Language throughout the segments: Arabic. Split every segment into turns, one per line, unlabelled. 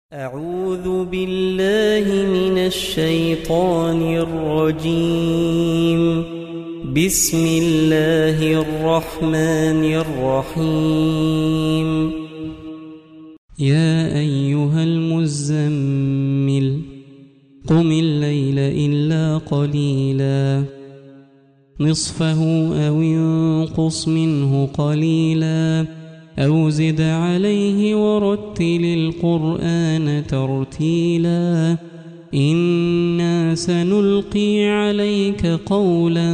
أعوذ بالله من الشيطان الرجيم. بسم الله الرحمن الرحيم. يا أيها المزمل قم الليل إلا قليلا نصفه أو انقص منه قليلا أو زد عليه ورتل القرآن ترتيلا إنا سنلقي عليك قولا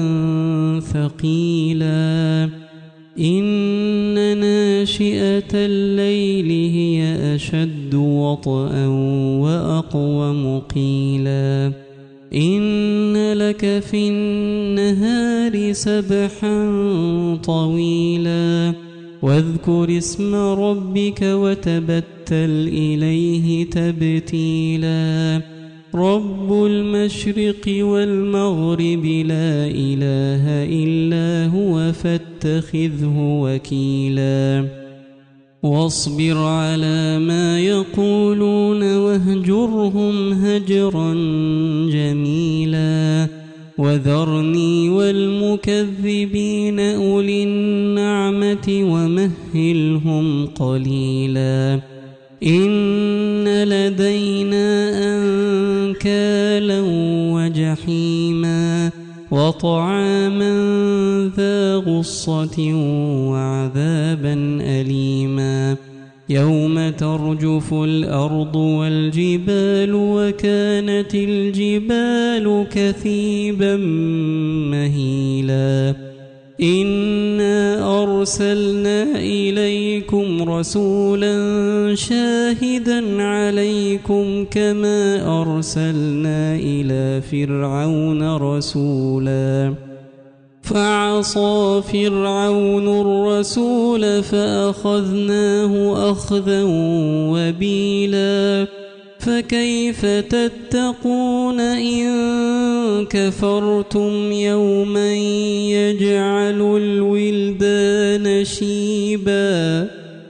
ثقيلا إن ناشئة الليل هي أشد وطئا وأقوم قيلا إن لك في النهار سبحا طويلا واذكر اسم ربك وتبتل إليه تبتيلا رب المشرق والمغرب لا إله إلا هو فاتخذه وكيلا واصبر على ما يقولون واهجرهم هجرا جميلا وذرني والمكذبين أولي النعمة ومهلهم قليلا إن لدينا أنكالا وجحيما وطعاما ذا غصة وعذابا أليما يوم ترجف الأرض والجبال وكانت الجبال كثيبا مهيلا إنا أرسلنا إليكم رسولا شاهدا عليكم كما أرسلنا إلى فرعون رسولا فعصى فرعون الرسول فأخذناه أخذا وبيلا فكيف تتقون إن كفرتم يوما يجعل الولدان شيبا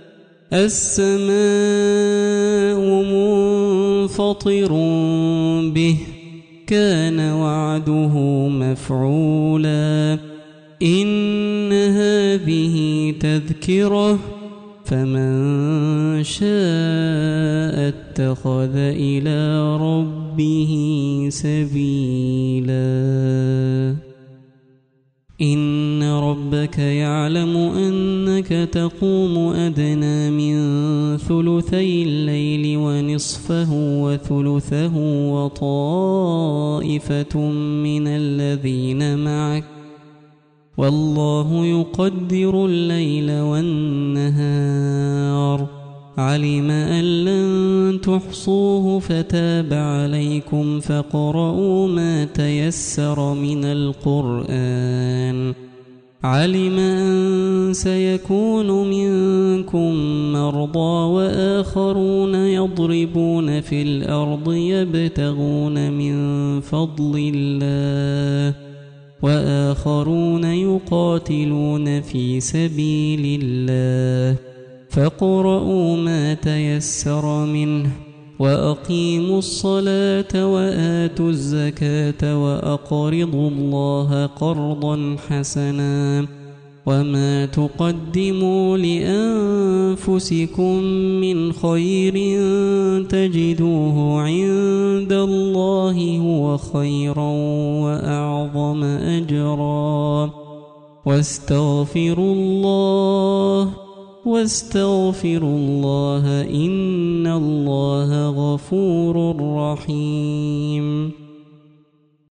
السماء منفطر به كان وعده مفعولا إن هذه تذكرة فمن شاء اتخذ إلى ربه سبيلا إن ربك يعلم أنك تقوم أدنى من ثلثي الليل ونصفه وثلثه وطائفة من الذين معك والله يقدر الليل والنهار علم أن لن تحصوه فتاب عليكم فاقرؤوا ما تيسر من القرآن علم أن سيكون منكم مرضى وآخرون يضربون في الأرض يبتغون من فضل الله وآخرون يقاتلون في سبيل الله فاقرؤوا ما تيسر منه وأقيموا الصلاة وآتوا الزكاة وأقرضوا الله قرضا حسنا وما تقدموا لأنفسكم من خير تجدوه عند الله هو خيرا وأعظم أجرا واستغفروا الله إن الله غفور رحيم.